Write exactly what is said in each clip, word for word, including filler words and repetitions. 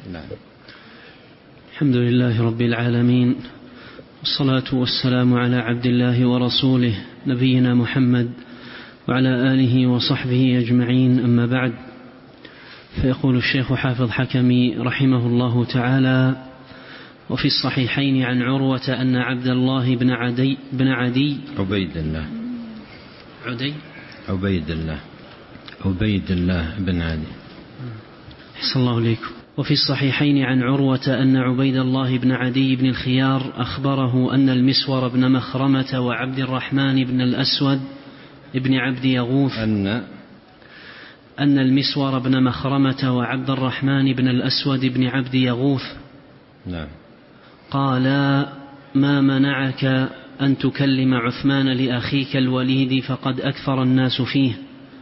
نعم. الحمد لله رب العالمين، والصلاة والسلام على عبد الله ورسوله نبينا محمد وعلى آله وصحبه أجمعين، أما بعد. فيقول الشيخ حافظ حكمي رحمه الله تعالى: وفي الصحيحين عن عروة أن عبد الله بن عدي بن عدي عبيد الله عدي عبيد الله عبيد الله بن عدي أحسن الله إليكم. وفي الصحيحين عن عروة أن عبيد الله بن عدي بن الخيار أخبره أن المسور بن مخرمة وعبد الرحمن بن الأسود ابن عبد يغوث أن أن المسور بن مخرمة وعبد الرحمن بن الأسود ابن عبد يغوث نعم قالا: ما منعك أن تكلم عثمان لأخيك الوليد فقد أكثر الناس فيه؟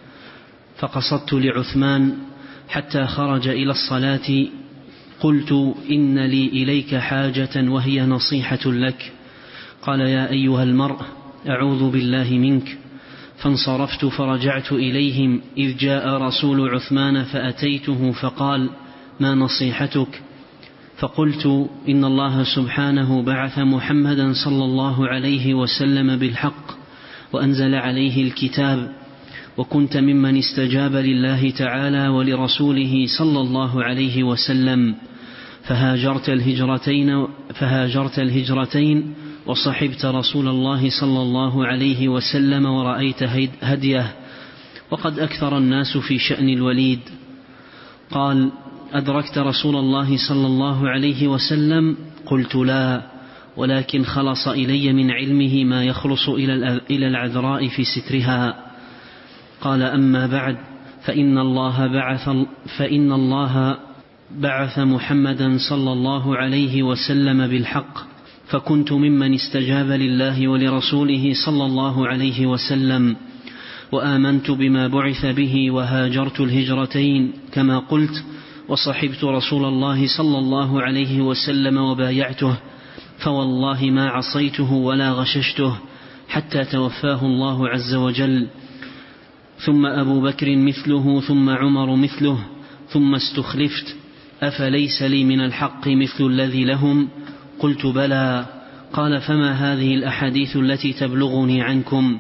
فقصدت لعثمان حتى خرج إلى الصلاة، قلت: إن لي إليك حاجة وهي نصيحة لك. قال: يا أيها المرء أعوذ بالله منك. فانصرفت فرجعت إليهم، إذ جاء رسول عثمان فأتيته فقال: ما نصيحتك؟ فقلت: إن الله سبحانه بعث محمدا صلى الله عليه وسلم بالحق وأنزل عليه الكتاب، وكنت ممن استجاب لله تعالى ولرسوله صلى الله عليه وسلم، فهاجرت الهجرتين, فهاجرت الهجرتين وصحبت رسول الله صلى الله عليه وسلم ورأيت هديه، وقد أكثر الناس في شأن الوليد. قال: أدركت رسول الله صلى الله عليه وسلم؟ قلت: لا، ولكن خلص إلي من علمه ما يخلص إلى العذراء في سترها. قال: أما بعد، فإن الله بعث, فإن الله بعث محمدا صلى الله عليه وسلم بالحق، فكنت ممن استجاب لله ولرسوله صلى الله عليه وسلم، وآمنت بما بعث به، وهاجرت الهجرتين كما قلت، وصحبت رسول الله صلى الله عليه وسلم وبايعته، فوالله ما عصيته ولا غششته حتى توفاه الله عز وجل. ثم أبو بكر مثله، ثم عمر مثله، ثم استخلفت، أفليس لي من الحق مثل الذي لهم؟ قلت: بلى. قال: فما هذه الأحاديث التي تبلغني عنكم؟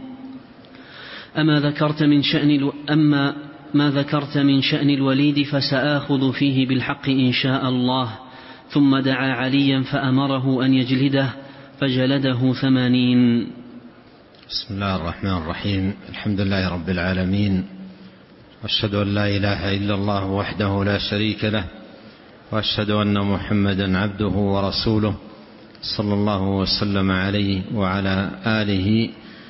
أما ذكرت من شأن أما ما ذكرت من شأن الوليد فسآخذ فيه بالحق إن شاء الله. ثم دعا عليا فأمره أن يجلده، فجلده ثمانين. بسم الله الرحمن الرحيم. الحمد لله رب العالمين، وأشهد أن لا إله إلا الله وحده لا شريك له، وأشهد أن محمدا عبده ورسوله صلى الله وسلم عليه وعلى آله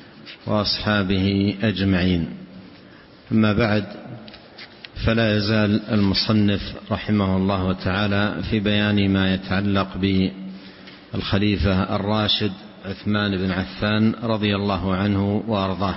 وأصحابه أجمعين. أما بعد، فلا يزال المصنف رحمه الله تعالى في بيان ما يتعلق بالخليفة الراشد عثمان بن عفان رضي الله عنه وأرضاه،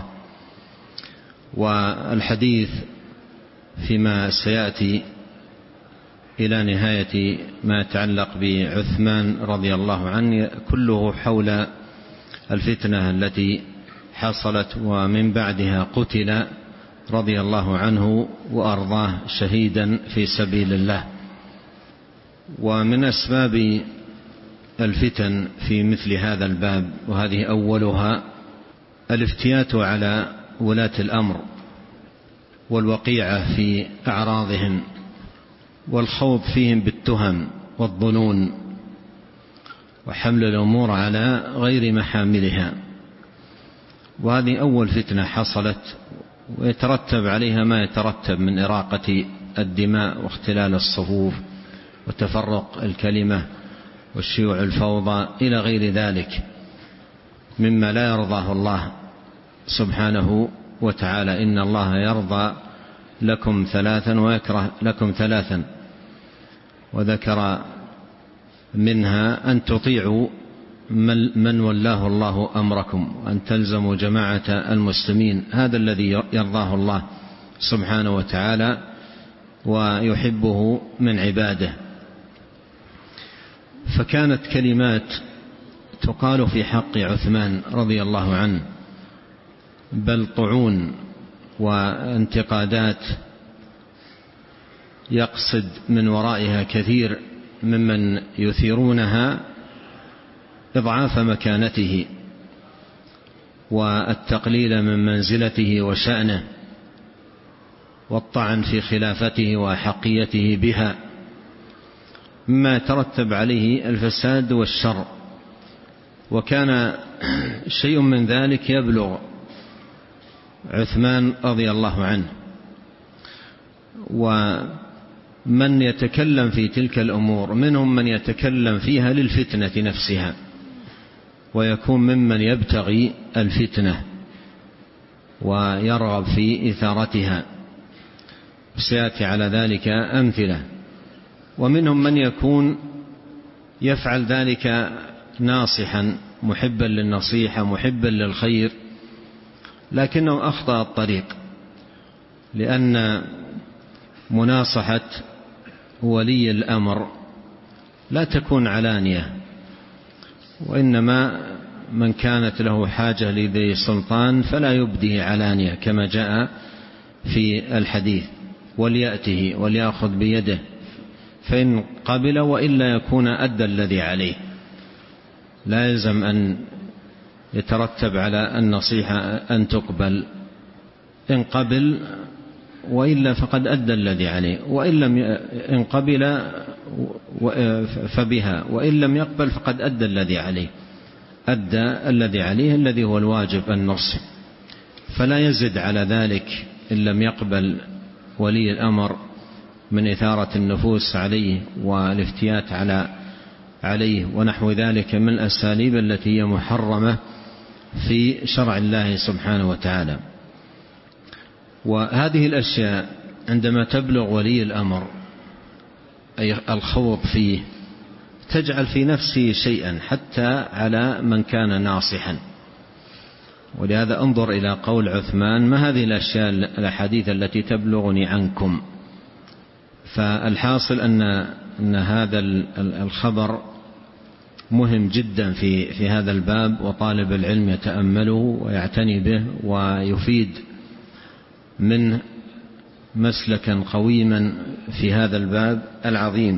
والحديث فيما سيأتي إلى نهاية ما يتعلق بعثمان رضي الله عنه كله حول الفتنة التي حصلت ومن بعدها قتل رضي الله عنه وأرضاه شهيدا في سبيل الله. ومن أسباب الفتن في مثل هذا الباب، وهذه أولها، الافتيات على ولاة الأمر والوقيعة في أعراضهم والخوض فيهم بالتهم والظنون وحمل الأمور على غير محاملها. وهذه أول فتنة حصلت، ويترتب عليها ما يترتب من إراقة الدماء واختلال الصفوف وتفرق الكلمة والشيوع الفوضى إلى غير ذلك مما لا يرضاه الله سبحانه وتعالى. إن الله يرضى لكم ثلاثا ويكره لكم ثلاثا، وذكر منها أن تطيعوا من ولاه الله أمركم، وأن تلزموا جماعة المسلمين. هذا الذي يرضاه الله سبحانه وتعالى ويحبه من عباده. فكانت كلمات تقال في حق عثمان رضي الله عنه، بل طعون وانتقادات يقصد من ورائها كثير ممن يثيرونها إضعاف مكانته والتقليل من منزلته وشأنه والطعن في خلافته وأحقيته بها، مما ترتب عليه الفساد والشر. وكان شيء من ذلك يبلغ عثمان رضي الله عنه، ومن يتكلم في تلك الأمور منهم من يتكلم فيها للفتنة نفسها، ويكون ممن يبتغي الفتنة ويرغب في إثارتها، سيأتي على ذلك أمثلة. ومنهم من يكون يفعل ذلك ناصحا محبا للنصيحة محبا للخير، لكنه أخطأ الطريق، لأن مناصحة ولي الأمر لا تكون علانية، وإنما من كانت له حاجة لذي سلطان فلا يبديه علانية كما جاء في الحديث، وليأته وليأخذ بيده فإن قبل وإلا يكون أدى الذي عليه. لا يلزم أن يترتب على النصيحة أن تقبل، إن قبل وإلا فقد أدى الذي عليه، وإن لم إن قبل فبها، وإن لم يقبل فقد أدى الذي عليه، أدى الذي عليه الذي هو الواجب النصح، فلا يزد على ذلك إن لم يقبل ولي الأمر من إثارة النفوس عليه والافتيات على عليه ونحو ذلك من الأساليب التي هي محرمة في شرع الله سبحانه وتعالى. وهذه الأشياء عندما تبلغ ولي الأمر أي الخوض فيه تجعل في نفسه شيئا حتى على من كان ناصحا. ولهذا انظر إلى قول عثمان: ما هذه الأشياء الأحاديث التي تبلغني عنكم؟ فالحاصل أن أن هذا الخبر مهم جدا في في هذا الباب، وطالب العلم يتأمله ويعتني به ويفيد من مسلكا قويما في هذا الباب العظيم.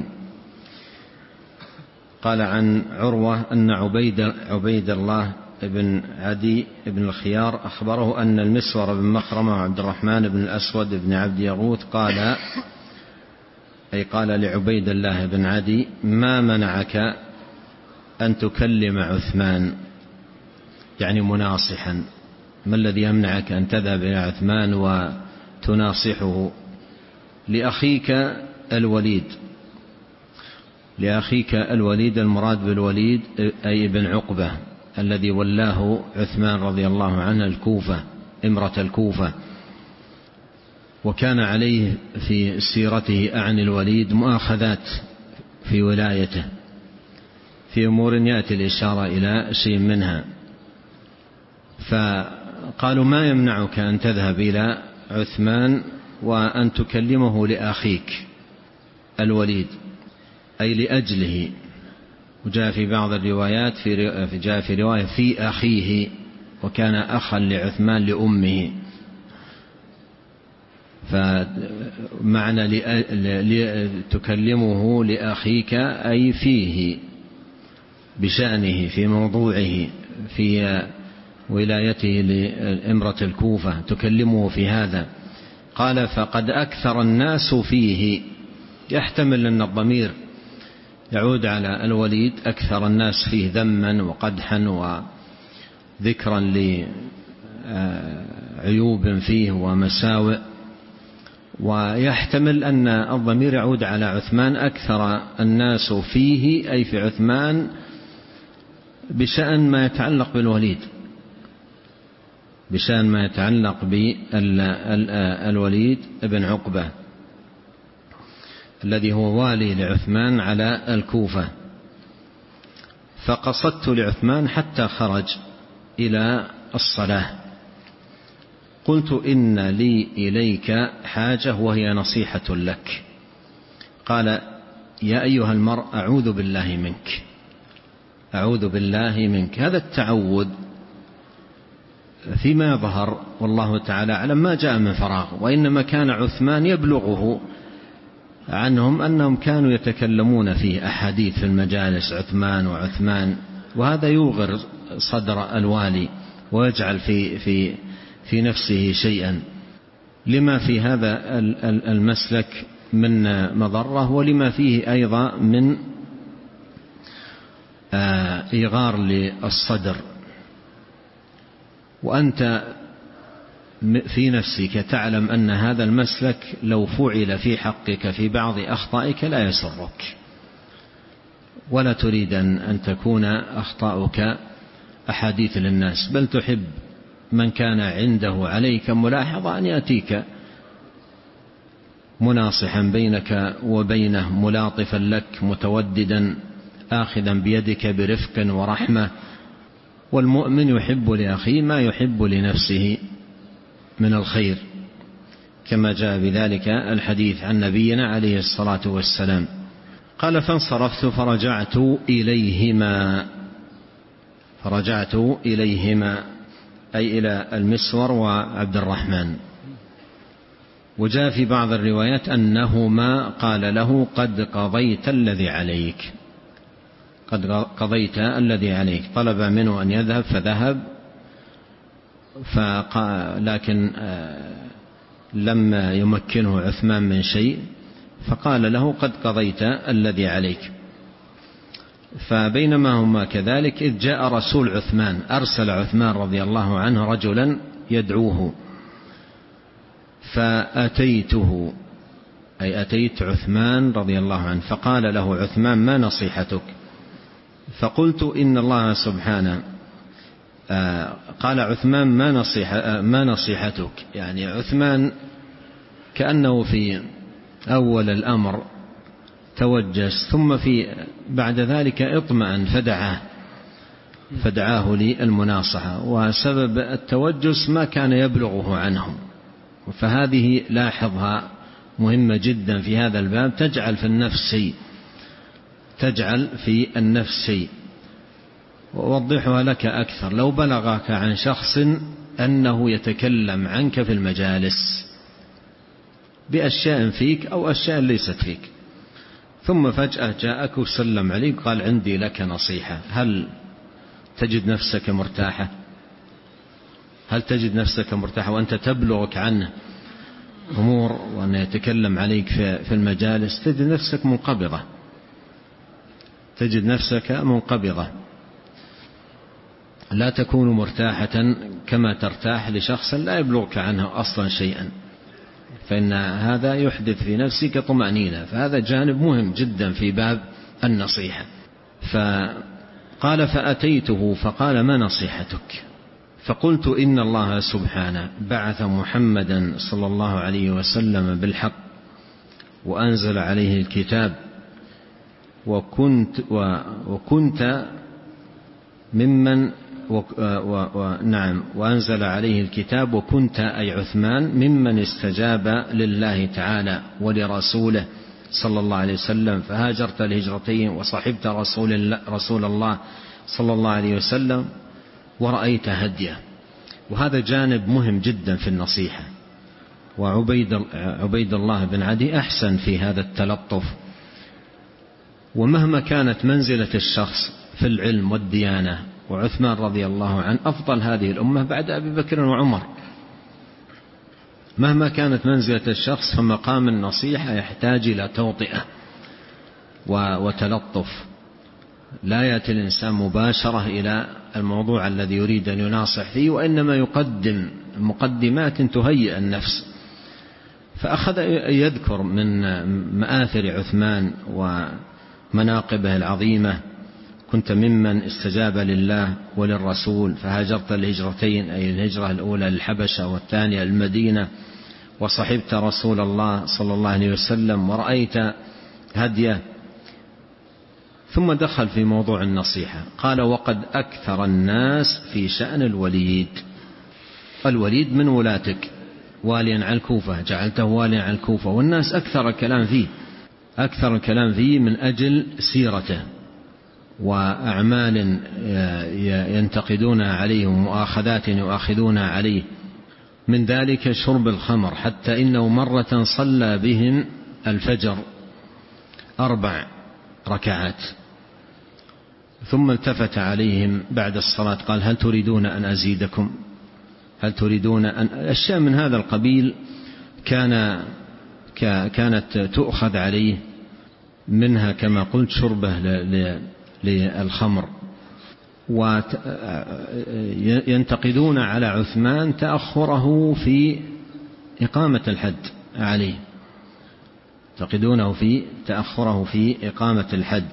قال عن عروة أن عبيد, عبيد الله بن عدي بن الخيار أخبره أن المسور بن مخرمة وعبد الرحمن بن الأسود بن عبد يغوث قال أي قال لعبيد الله بن عدي: ما منعك أن تكلم عثمان؟ يعني مناصحا، ما الذي يمنعك أن تذهب إلى عثمان وتناصحه لأخيك الوليد؟ لأخيك الوليد المراد بالوليد أي ابن عقبة الذي ولاه عثمان رضي الله عنه الكوفة، إمرة الكوفة، وكان عليه في سيرته أعن الوليد مؤاخذات في ولايته في أمور يأتي الإشارة إلى شيء منها. فقالوا: ما يمنعك أن تذهب إلى عثمان وأن تكلمه لأخيك الوليد، أي لأجله. وجاء في بعض الروايات في جاء في رواية في أخيه، وكان أخا لعثمان لأمه، فمعنى تكلمه لأخيك أي فيه بشأنه في موضوعه في ولايته لإمرة الكوفة، تكلمه في هذا. قال: فقد أكثر الناس فيه، يحتمل أن الضمير يعود على الوليد، أكثر الناس فيه ذما وقدحا وذكرا لعيوب فيه ومساوئ، ويحتمل أن الضمير يعود على عثمان، أكثر الناس فيه أي في عثمان بشأن ما يتعلق بالوليد، بشأن ما يتعلق بالوليد ابن عقبة الذي هو والي لعثمان على الكوفة. فقصدت لعثمان حتى خرج إلى الصلاة، قلت: إن لي إليك حاجة وهي نصيحة لك. قال: يا أيها المرء أعوذ بالله منك، أعوذ بالله منك. هذا التعوذ فيما يظهر والله تعالى أعلم ما جاء من فراغ، وإنما كان عثمان يبلغه عنهم أنهم كانوا يتكلمون في أحاديث في المجالس عثمان وعثمان، وهذا يوغر صدر الوالي ويجعل في في في نفسه شيئا لما في هذا المسلك من مضرة، ولما فيه أيضا من إيغار للصدر. وأنت في نفسك تعلم أن هذا المسلك لو فعل في حقك في بعض أخطائك لا يسرك، ولا تريد أن تكون أخطاؤك أحاديث للناس، بل تحب من كان عنده عليك ملاحظة أن يأتيك مناصحا بينك وبينه، ملاطفا لك، متوددا، آخذا بيدك برفق ورحمة. والمؤمن يحب لأخيه ما يحب لنفسه من الخير، كما جاء بذلك الحديث عن نبينا عليه الصلاة والسلام. قال: فانصرفت فرجعت إليهما فرجعت إليهما أي إلى المسور وعبد الرحمن. وجاء في بعض الروايات أنهما قال له: قد قضيت الذي عليك، قد قضيت الذي عليك. طلب منه أن يذهب فذهب، لكن لم يمكنه عثمان من شيء، فقال له: قد قضيت الذي عليك. فبينما هما كذلك إذ جاء رسول عثمان، أرسل عثمان رضي الله عنه رجلا يدعوه، فأتيته أي أتيت عثمان رضي الله عنه، فقال له عثمان: ما نصيحتك؟ فقلت: إن الله سبحانه قال عثمان: ما نصيحة ما نصيحتك؟ يعني عثمان كأنه في أول الأمر توجس، ثم في بعد ذلك اطمأن فدعاه فدعاه للمناصحة، وسبب التوجس ما كان يبلغه عنهم. فهذه لاحظها مهمة جدا في هذا الباب، تجعل في النفس شيء تجعل في النفس شيء. وأوضحها لك أكثر: لو بلغك عن شخص أنه يتكلم عنك في المجالس بأشياء فيك أو أشياء ليست فيك، ثم فجأة جاءك وسلم عليك قال: عندي لك نصيحة، هل تجد نفسك مرتاحة؟ هل تجد نفسك مرتاحة وأنت تبلغك عنه أمور وأن يتكلم عليك في المجالس؟ تجد نفسك منقبضة تجد نفسك منقبضة لا تكون مرتاحة كما ترتاح لشخص لا يبلغك عنه أصلا شيئا، فإن هذا يحدث في نفسك طمأنينة. فهذا جانب مهم جدا في باب النصيحة. فقال: فأتيته فقال: ما نصيحتك؟ فقلت: إن الله سبحانه بعث محمدا صلى الله عليه وسلم بالحق وأنزل عليه الكتاب، وكنت, وكنت ممن ونعم وأنزل عليه الكتاب وكنت أي عثمان ممن استجاب لله تعالى ولرسوله صلى الله عليه وسلم، فهاجرت الهجرتين وصحبت رسول الله, رسول الله صلى الله عليه وسلم ورأيت هديه. وهذا جانب مهم جدا في النصيحة. وعبيد عبيد الله بن عدي أحسن في هذا التلطف. ومهما كانت منزلة الشخص في العلم والديانة، وعثمان رضي الله عنه أفضل هذه الأمة بعد أبي بكر وعمر، مهما كانت منزلة الشخص فمقام النصيحة يحتاج إلى توطئة وتلطف. لا يأتي الإنسان مباشرة إلى الموضوع الذي يريد أن يناصح فيه، وإنما يقدم مقدمات تهيئ النفس. فأخذ يذكر من مآثر عثمان ومناقبه العظيمة: كنت ممن استجاب لله وللرسول، فهاجرت الهجرتين أي الهجرة الأولى للحبشة والثانية المدينة، وصحبت رسول الله صلى الله عليه وسلم ورأيت هديه. ثم دخل في موضوع النصيحة. قال: وقد أكثر الناس في شأن الوليد. الوليد من ولاتك، واليا على الكوفة، جعلته واليا على الكوفة، والناس أكثر الكلام فيه أكثر الكلام فيه من أجل سيرته وأعمال ينتقدونها عليه ومؤاخذات يؤاخذونها عليه، من ذلك شرب الخمر، حتى إنه مرة صلى بهم الفجر أربع ركعات، ثم التفت عليهم بعد الصلاة قال: هل تريدون أن أزيدكم؟ هل تريدون أن أشياء من هذا القبيل كان كانت تؤخذ عليه، منها كما قلت شربه للخمر. وينتقدون على عثمان تأخره في إقامة الحد عليه، ينتقدونه في تأخره في إقامة الحد.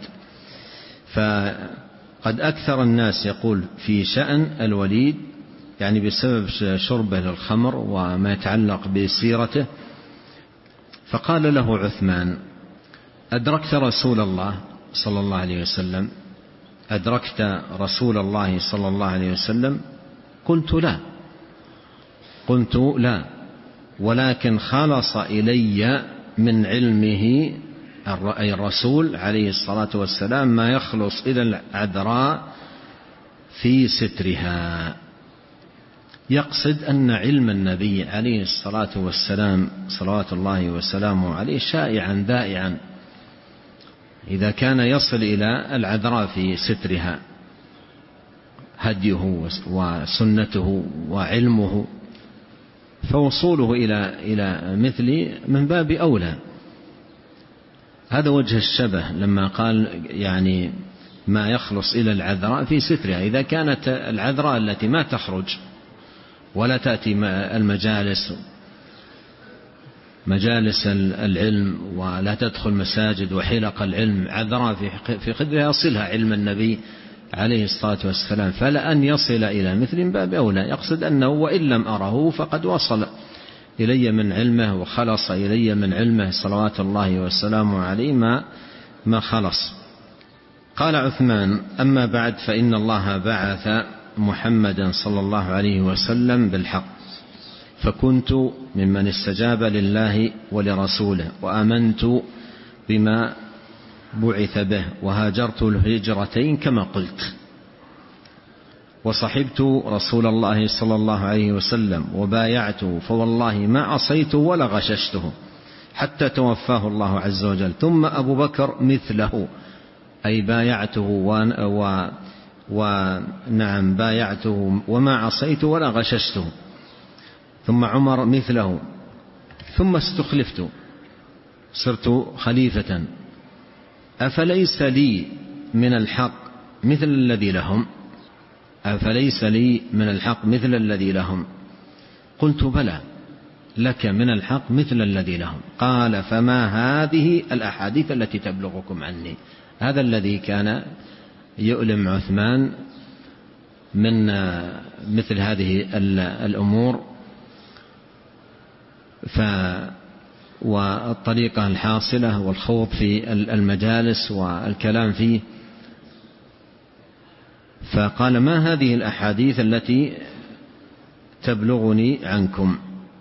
فقد أكثر الناس يقول في شأن الوليد، يعني بسبب شربه للخمر وما يتعلق بسيرته. فقال له عثمان: أدركت رسول الله صلى الله عليه وسلم؟ أدركت رسول الله صلى الله عليه وسلم؟ قلت لا قلت لا ولكن خلص إلي من علمه أي الرسول عليه الصلاة والسلام ما يخلص إلى العذراء في سترها. يقصد أن علم النبي عليه الصلاة والسلام صلوات الله وسلامه عليه شائعا ذائعا، إذا كان يصل إلى العذراء في سترها هديه وسنته وعلمه، فوصوله إلى إلى مثل من باب أولى. هذا وجه الشبه لما قال يعني ما يخلص إلى العذراء في سترها. إذا كانت العذراء التي ما تخرج ولا تأتي المجالس مجالس العلم ولا تدخل مساجد وحلق العلم، عذراء في قدرها يصلها علم النبي عليه الصلاة والسلام، فلأن يصل إلى مثل باب أولى. يقصد أنه وإن لم أره فقد وصل إلي من علمه وخلص إلي من علمه صلوات الله والسلام عليه ما, ما خلص. قال عثمان: أما بعد، فإن الله بعث محمدا صلى الله عليه وسلم بالحق، فكنت ممن استجاب لله ولرسوله وآمنت بما بعث به، وهاجرت الهجرتين كما قلت، وصحبت رسول الله صلى الله عليه وسلم وبايعته، فوالله ما عصيته ولا غششته حتى توفاه الله عز وجل. ثم أبو بكر مثله، أي بايعته و... ونعم بايعته وما عصيته ولا غششته. ثم عمر مثله، ثم استخلفت صرت خليفة، أفليس لي من الحق مثل الذي لهم؟ أفليس لي من الحق مثل الذي لهم؟ قلت: بلى، لك من الحق مثل الذي لهم. قال: فما هذه الأحاديث التي تبلغكم عني؟ هذا الذي كان يؤلم عثمان من مثل هذه الأمور، ف والطريقة الحاصلة والخوض في المجالس والكلام فيه. فقال: ما هذه الأحاديث التي تبلغني عنكم؟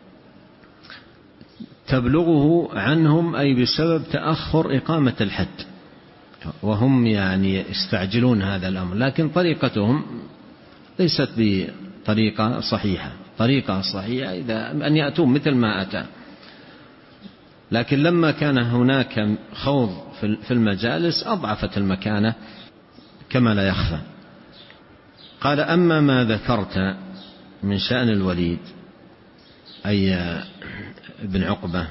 تبلغه عنهم أي بسبب تأخر إقامة الحد، وهم يعني يستعجلون هذا الأمر، لكن طريقتهم ليست بطريقة صحيحة. طريقة صحيحة إذا أن يأتون مثل ما أتى، لكن لما كان هناك خوض في المجالس أضعفت المكانة كما لا يخفى. قال: أما ما ذكرت من شأن الوليد أي ابن عقبة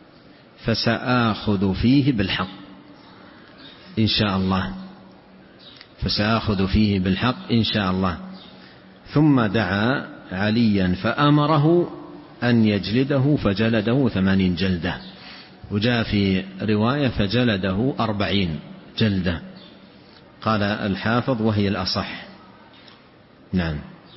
فسآخذ فيه بالحق إن شاء الله، فسآخذ فيه بالحق إن شاء الله. ثم دعا عليا فأمره أن يجلده، فجلده ثمانين جلدة، وجاء في رواية فجلده أربعين جلدة. قال الحافظ: وهي الأصح. نعم.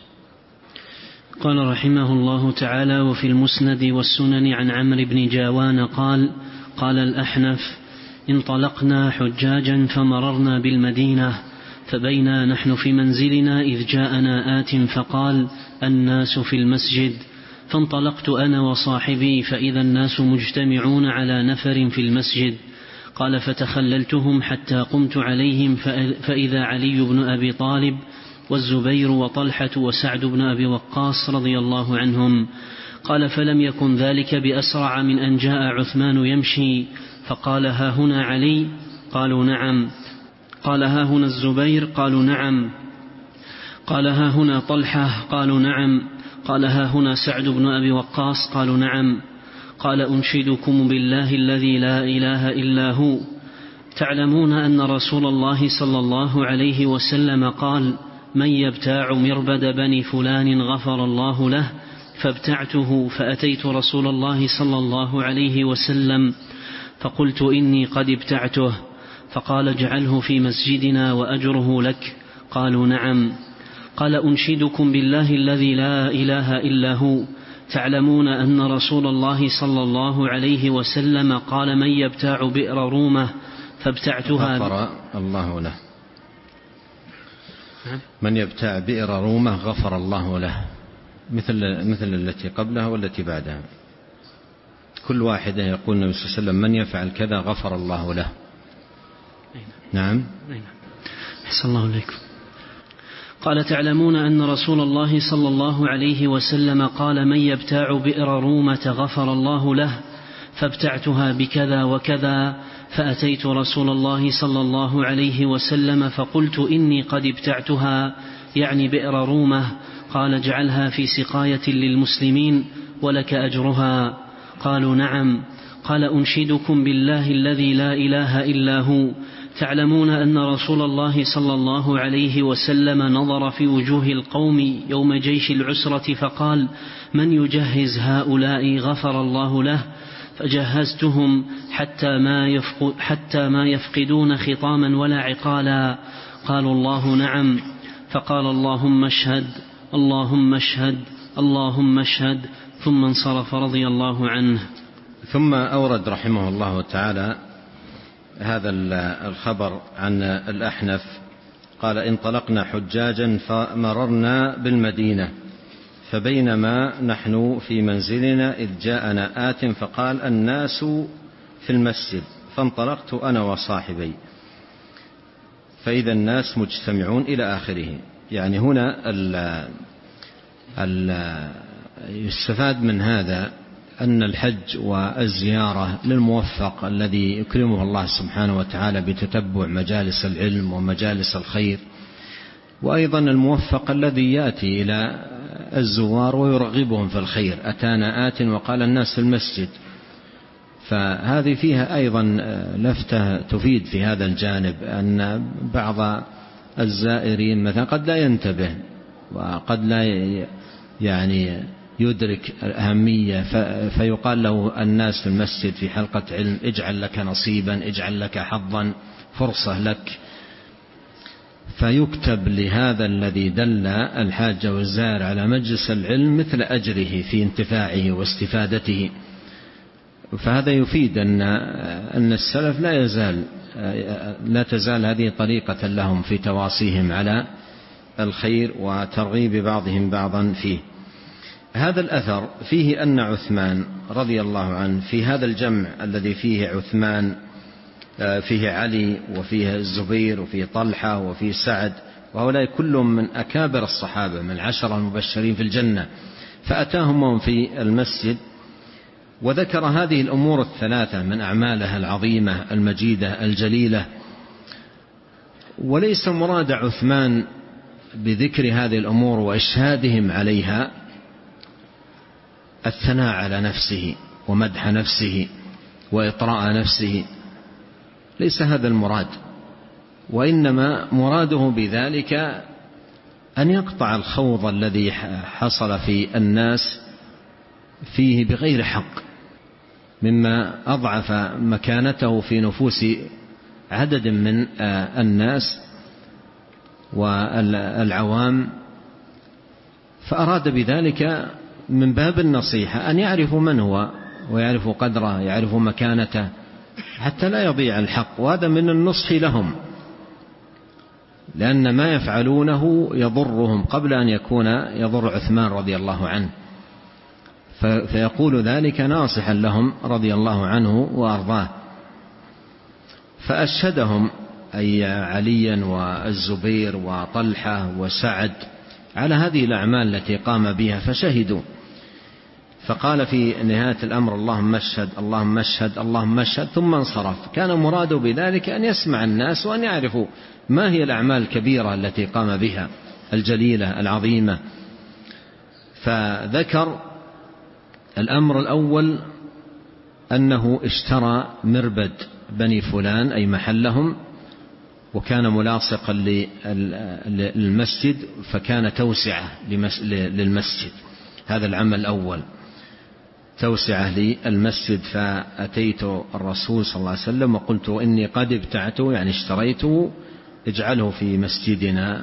قال رحمه الله تعالى: وفي المسند والسنن عن عمرو بن جاوان قال: قال الأحنف: انطلقنا حجاجا فمررنا بالمدينة، فبينا نحن في منزلنا إذ جاءنا آت فقال: الناس في المسجد، فانطلقت أنا وصاحبي فإذا الناس مجتمعون على نفر في المسجد. قال: فتخللتهم حتى قمت عليهم فإذا علي بن أبي طالب والزبير وطلحة وسعد بن أبي وقاص رضي الله عنهم. قال: فلم يكن ذلك بأسرع من أن جاء عثمان يمشي، فقال: ها هنا علي؟ قالوا: نعم. قال: ها هنا الزبير؟ قالوا: نعم. قال: ها هنا طلحة؟ قالوا: نعم. قال: ها هنا سعد بن أبي وقاص؟ قالوا: نعم. قال: أنشدكم بالله الذي لا إله إلا هو، تعلمون أن رسول الله صلى الله عليه وسلم قال: من يبتاع مربد بني فلان غفر الله له، فابتعته، فأتيت رسول الله صلى الله عليه وسلم فقلت: إني قد ابتعته. فقال: اجعله في مسجدنا وأجره لك. قالوا: نعم. قال: أنشدكم بالله الذي لا إله إلا هو، تعلمون أن رسول الله صلى الله عليه وسلم قال: من يبتاع بئر رومة فابتعتها. غفر الله له. من يبتاع بئر رومة غفر الله له، مثل مثل التي قبلها والتي بعدها، كل واحدة يقول النبي صلى الله عليه وسلم: من يفعل كذا غفر الله له. نعم. أحسن الله إليكم. قال: تعلمون أن رسول الله صلى الله عليه وسلم قال: من يبتاع بئر رومة غفر الله له، فابتعتها بكذا وكذا، فأتيت رسول الله صلى الله عليه وسلم فقلت: إني قد ابتعتها، يعني بئر رومة. قال: اجعلها في سقاية للمسلمين ولك أجرها. قالوا: نعم. قال: أنشدكم بالله الذي لا إله إلا هو، تعلمون أن رسول الله صلى الله عليه وسلم نظر في وجوه القوم يوم جيش العسرة فقال: من يجهز هؤلاء غفر الله له، فجهزتهم حتى ما, يفقد حتى ما يفقدون خطاما ولا عقالا. قالوا: الله نعم. فقال: اللهم اشهد، اللهم اشهد، اللهم اشهد، ثم انصرف رضي الله عنه. ثم أورد رحمه الله تعالى هذا الخبر عن الأحنف قال: انطلقنا حجاجا فمررنا بالمدينة، فبينما نحن في منزلنا إذ جاءنا آت فقال: الناس في المسجد، فانطلقت أنا وصاحبي فإذا الناس مجتمعون إلى آخره. يعني هنا ال ال يستفاد من هذا أن الحج والزيارة للموفق الذي يكرمه الله سبحانه وتعالى بتتبع مجالس العلم ومجالس الخير، وأيضا الموفق الذي يأتي إلى الزوار ويرغبهم في الخير. أتانا آت وقال: الناس في المسجد، فهذه فيها أيضا لفتة تفيد في هذا الجانب، أن بعض الزائرين مثلا قد لا ينتبه وقد لا يعني يدرك الأهمية، فيقال له: الناس في المسجد في حلقة علم، اجعل لك نصيبا، اجعل لك حظا، فرصة لك. فيكتب لهذا الذي دل الحاج والزائر على مجلس العلم مثل أجره في انتفاعه واستفادته. فهذا يفيد أن أن السلف لا يزال لا تزال هذه طريقة لهم في تواصيهم على الخير وترغيب بعضهم بعضا فيه. هذا الأثر فيه أن عثمان رضي الله عنه في هذا الجمع الذي فيه عثمان، فيه علي وفيه الزبير وفيه طلحة وفيه سعد، وهؤلاء كلهم من أكابر الصحابة من العشرة المبشرين في الجنة، فأتاهم وهم في المسجد وذكر هذه الأمور الثلاثة من أعمالها العظيمة المجيدة الجليلة. وليس مراد عثمان بذكر هذه الأمور وإشهادهم عليها الثناء على نفسه ومدح نفسه وإطراء نفسه، ليس هذا المراد، وإنما مراده بذلك أن يقطع الخوض الذي حصل في الناس فيه بغير حق، مما أضعف مكانته في نفوس عدد من الناس والعوام، فأراد بذلك من باب النصيحة أن يعرفوا من هو ويعرفوا قدره، يعرفوا مكانته، حتى لا يضيع الحق. وهذا من النصح لهم، لأن ما يفعلونه يضرهم قبل أن يكون يضر عثمان رضي الله عنه، فيقول ذلك ناصحا لهم رضي الله عنه وأرضاه. فأشهدهم أي عليا والزبير وطلحة وسعد على هذه الأعمال التي قام بها، فشهدوا. فقال في نهاية الأمر اللهم اشهد اللهم اشهد اللهم اشهد، ثم انصرف. كان مراده بذلك أن يسمع الناس وأن يعرفوا ما هي الأعمال الكبيرة التي قام بها الجليلة العظيمة. فذكر الأمر الأول أنه اشترى مربد بني فلان أي محلهم، وكان ملاصقا للمسجد، فكان توسعة للمسجد. هذا العمل الأول، توسعة للمسجد. فأتيت الرسول صلى الله عليه وسلم وقلت إني قد ابتعته، يعني اشتريته، اجعله في مسجدنا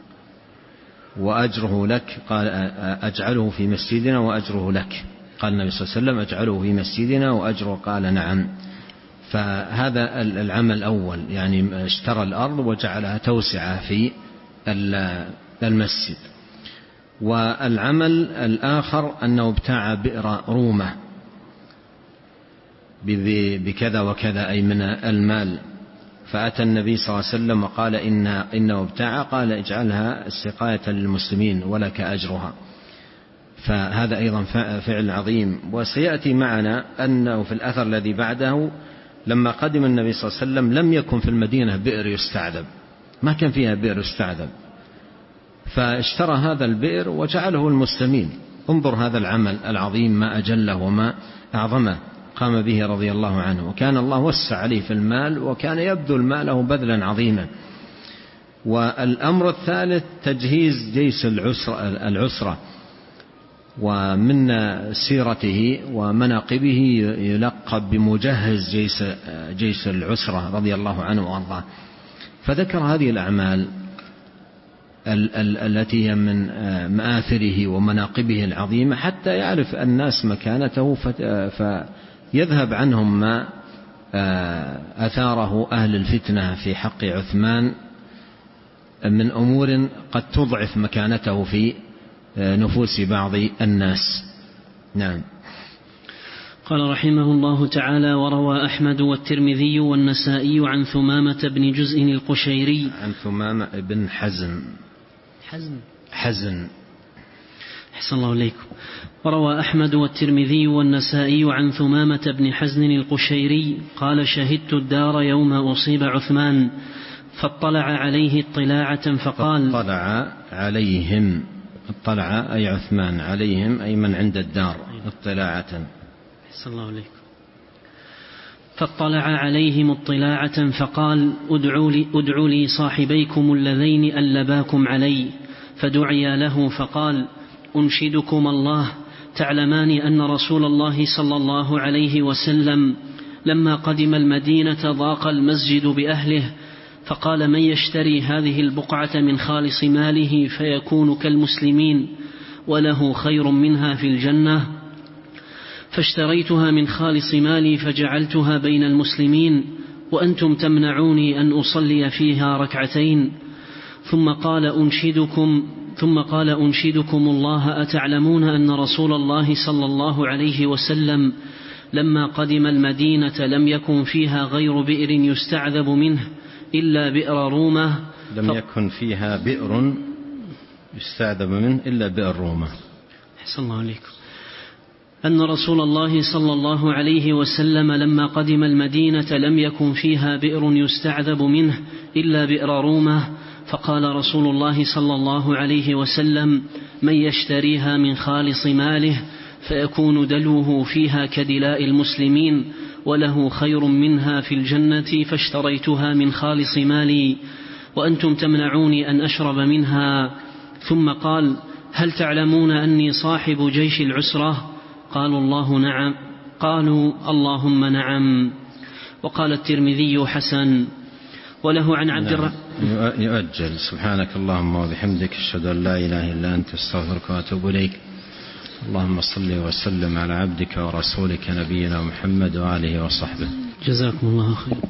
وأجره لك. قال أجعله في مسجدنا وأجره لك. قال النبي صلى الله عليه وسلم أجعله في مسجدنا وأجره، قال نعم. فهذا العمل الأول، يعني اشترى الأرض وجعلها توسعة في المسجد. والعمل الآخر أنه ابتاع بئر رومة بكذا وكذا أي من المال. فأتى النبي صلى الله عليه وسلم وقال إن إنه ابتاع، قال اجعلها سقاية للمسلمين ولك أجرها. فهذا أيضا فعل عظيم. وسيأتي معنا أنه في الأثر الذي بعده لما قدم النبي صلى الله عليه وسلم لم يكن في المدينة بئر يستعذب، ما كان فيها بئر يستعذب، فاشترى هذا البئر وجعله المسلمين. انظر هذا العمل العظيم ما أجله وما أعظمه قام به رضي الله عنه. وكان الله وسع عليه في المال، وكان يبذل ماله بذلا عظيما. والأمر الثالث تجهيز جيش العسرة، ومن سيرته ومناقبه يلقب بمجهز جيش, جيش العسرة رضي الله عنه وارضاه. فذكر هذه الأعمال التي هي من مآثره ومناقبه العظيمة حتى يعرف الناس مكانته، فيذهب عنهم ما أثاره أهل الفتنة في حق عثمان من أمور قد تضعف مكانته في نفوس بعض الناس. نعم. قال رحمه الله تعالى: وروى أحمد والترمذي والنسائي عن ثمامة بن جزء القشيري. عن ثمامة بن حزن حزن حزن أحسن الله إليكم. وروى أحمد والترمذي والنسائي عن ثمامة بن حزن القشيري قال: شهدت الدار يوم أصيب عثمان فاطلع عليه اطلاعة فقال. اطلع عليهم، اطلع أي عثمان عليهم أي من عند الدار، اطلاعة. أحسن الله إليكم. فاطلع عليهم اطلاعة فقال: ادعوا لي, ادعوا لي صاحبيكم اللذين ألباكم علي. فدعي له فقال: أنشدكم الله، تعلمان أن رسول الله صلى الله عليه وسلم لما قدم المدينة ضاق المسجد بأهله، فقال: من يشتري هذه البقعة من خالص ماله فيكون كالمسلمين وله خير منها في الجنة؟ فاشتريتها من خالص مالي فجعلتها بين المسلمين، وأنتم تمنعوني أن أصلي فيها ركعتين. ثم قال: أنشدكم ثم قال أنشدكم الله، أتعلمون أن رسول الله صلى الله عليه وسلم لما قدم المدينة لم يكن فيها غير بئر يستعذب منه إلا بئر رومة؟ لم يكن فيها بئر يستعذب منه إلا بئر رومة. أحسن الله عليكم. أن رسول الله صلى الله عليه وسلم لما قدم المدينة لم يكن فيها بئر يستعذب منه إلا بئر رومة، فقال رسول الله صلى الله عليه وسلم: من يشتريها من خالص ماله فيكون دلوه فيها كدلاء المسلمين وله خير منها في الجنة. فاشتريتها من خالص مالي وأنتم تمنعوني أن أشرب منها. ثم قال: هل تعلمون أني صاحب جيش العسرة؟ قالوا الله نعم قالوا اللهم نعم. وقال الترمذي: حسن. وله عن عبد الرحمن. يؤجل. سبحانك اللهم وبحمدك، أشهد أن لا إله إلا أنت، استغفرك وأتوب إليك. اللهم صل وسلم على عبدك ورسولك نبينا محمد وآله وصحبه. جزاكم الله خير.